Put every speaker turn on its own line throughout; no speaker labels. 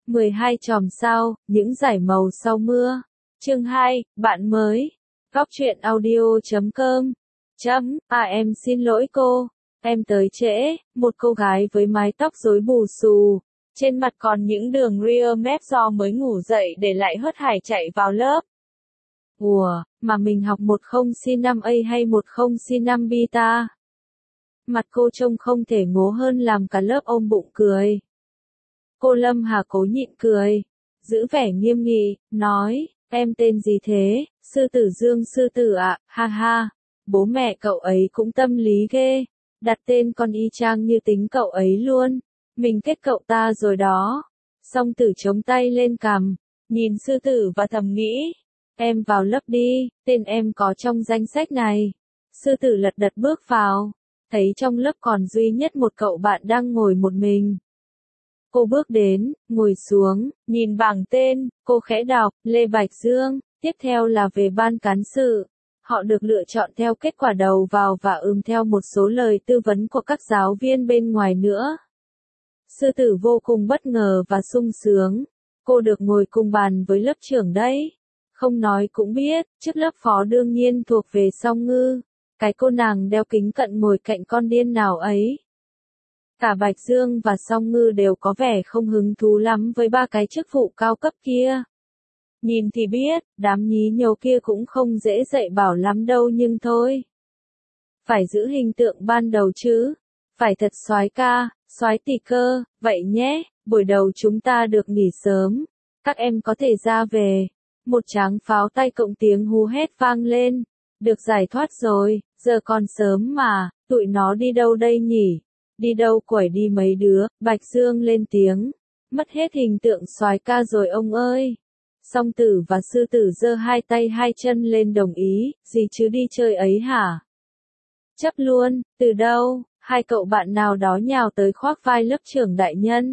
12 chòm sao, những dải màu sau mưa. Chương 2, bạn mới. Góc truyện audio.com. Em xin lỗi cô. Em tới trễ, một cô gái với mái tóc rối bù xù. Trên mặt còn những đường ria mép do mới ngủ dậy để lại hớt hải chạy vào lớp. Ủa, mà mình học 10C5A hay 10C5B ta? Mặt cô trông không thể ngố hơn làm cả lớp ôm bụng cười. Cô Lâm Hà cố nhịn cười, giữ vẻ nghiêm nghị, nói, em tên gì thế? Sư tử Dương sư tử ạ, ha ha. Bố mẹ cậu ấy cũng tâm lý ghê, đặt tên con y chang như tính cậu ấy luôn. Mình kết cậu ta rồi đó. Song tử chống tay lên cằm, nhìn sư tử và thầm nghĩ, em vào lớp đi, tên em có trong danh sách này. Sư tử lật đật bước vào, thấy trong lớp còn duy nhất một cậu bạn đang ngồi một mình. Cô bước đến, ngồi xuống, nhìn bảng tên, cô khẽ đọc, Lê Bạch Dương, tiếp theo là về ban cán sự. Họ được lựa chọn theo kết quả đầu vào và theo một số lời tư vấn của các giáo viên bên ngoài nữa. Sư tử vô cùng bất ngờ và sung sướng. Cô được ngồi cùng bàn với lớp trưởng đấy. Không nói cũng biết, chức lớp phó đương nhiên thuộc về Song Ngư. Cái cô nàng đeo kính cận ngồi cạnh con điên nào ấy. Cả Bạch Dương và Song Ngư đều có vẻ không hứng thú lắm với ba cái chức vụ cao cấp kia. Nhìn thì biết, đám nhí nhố kia cũng không dễ dạy bảo lắm đâu nhưng thôi. Phải giữ hình tượng ban đầu chứ. Phải thật soái ca, soái tỷ cơ, vậy nhé, buổi đầu chúng ta được nghỉ sớm. Các em có thể ra về. Một tráng pháo tay cộng tiếng hú hét vang lên. Được giải thoát rồi, giờ còn sớm mà, tụi nó đi đâu đây nhỉ? Đi đâu quẩy đi mấy đứa, Bạch Dương lên tiếng. Mất hết hình tượng soái ca rồi ông ơi. Song tử và sư tử giơ hai tay hai chân lên đồng ý, gì chứ đi chơi ấy hả? Chấp luôn, từ đâu? Hai cậu bạn nào đó nhào tới khoác vai lớp trưởng đại nhân.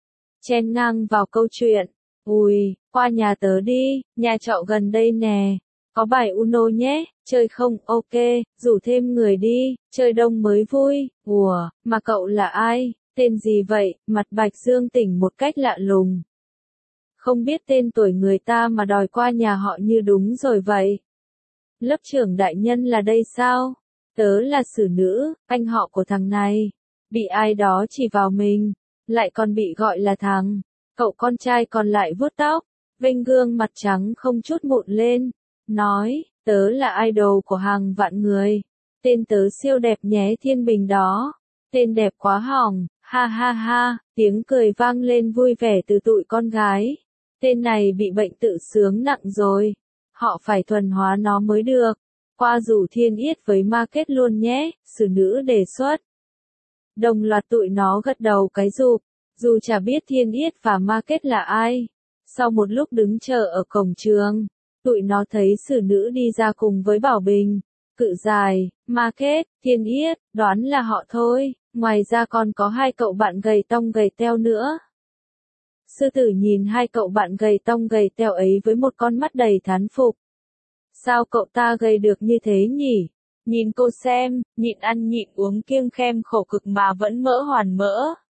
Chen ngang vào câu chuyện. Ui, qua nhà tớ đi, nhà trọ gần đây nè. Có bài Uno nhé, chơi không? Ok, rủ thêm người đi, chơi đông mới vui. Ủa, mà cậu là ai? Tên gì vậy? Mặt Bạch Dương tỉnh một cách lạ lùng. Không biết tên tuổi người ta mà đòi qua nhà họ như đúng rồi vậy. Lớp trưởng đại nhân là đây sao? Tớ là xử nữ, anh họ của thằng này. Bị ai đó chỉ vào mình, lại còn bị gọi là thằng. Cậu con trai còn lại vuốt tóc, vênh gương mặt trắng không chút mụn lên. Nói, tớ là idol của hàng vạn người. Tên tớ siêu đẹp nhé Thiên Bình đó. Tên đẹp quá hỏng, ha ha ha, tiếng cười vang lên vui vẻ từ tụi con gái. Tên này bị bệnh tự sướng nặng rồi. Họ phải thuần hóa nó mới được. Qua rủ Thiên Yết với market luôn nhé, xử nữ đề xuất. Đồng loạt tụi nó gật đầu cái rụp, dù chả biết Thiên Yết và market là ai. Sau một lúc đứng chờ ở cổng trường, tụi nó thấy xử nữ đi ra cùng với Bảo Bình. Cự dài, market, Thiên Yết, đoán là họ thôi, ngoài ra còn có hai cậu bạn gầy tông gầy teo nữa. Sư tử nhìn hai cậu bạn gầy tông gầy teo ấy với một con mắt đầy thán phục. Sao cậu ta gầy được như thế nhỉ? Nhìn cô xem, nhịn ăn nhịn uống kiêng khem khổ cực mà vẫn mỡ hoàn mỡ.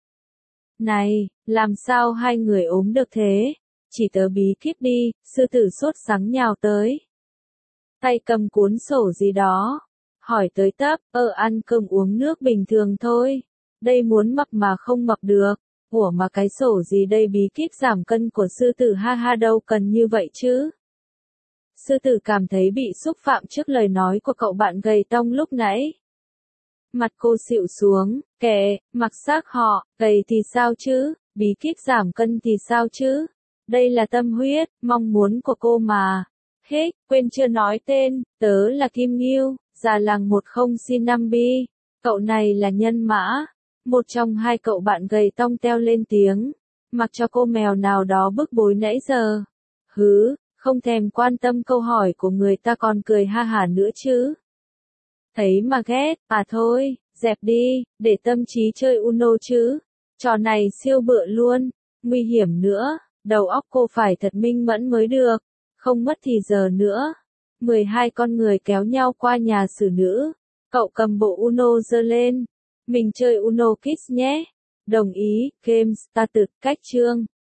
Này, làm sao hai người ốm được thế? Chỉ tớ bí kíp đi, sư tử sốt sắng nhào tới. Tay cầm cuốn sổ gì đó. Hỏi tới tấp, ăn cơm uống nước bình thường thôi. Đây muốn mập mà không mập được. Ủa mà cái sổ gì đây bí kíp giảm cân của sư tử ha ha đâu cần như vậy chứ. Sư tử cảm thấy bị xúc phạm trước lời nói của cậu bạn gầy tông lúc nãy. Mặt cô xịu xuống, kệ, mặc xác họ, gầy thì sao chứ, bí kíp giảm cân thì sao chứ. Đây là tâm huyết, mong muốn của cô mà. Hích, quên chưa nói tên, tớ là Kim Nghiêu, già làng 10C5B. Cậu này là Nhân Mã. Một trong hai cậu bạn gầy tông teo lên tiếng. Mặc cho cô mèo nào đó bức bối nãy giờ. Hứ, không thèm quan tâm câu hỏi của người ta còn cười ha hả nữa chứ. Thấy mà ghét, thôi, dẹp đi, để tâm trí chơi Uno chứ. Trò này siêu bựa luôn, nguy hiểm nữa, đầu óc cô phải thật minh mẫn mới được. Không mất thì giờ nữa. 12 con người kéo nhau qua nhà xử nữ. Cậu cầm bộ Uno giơ lên. Mình chơi Uno Kids nhé. Đồng ý, game started, cách chương.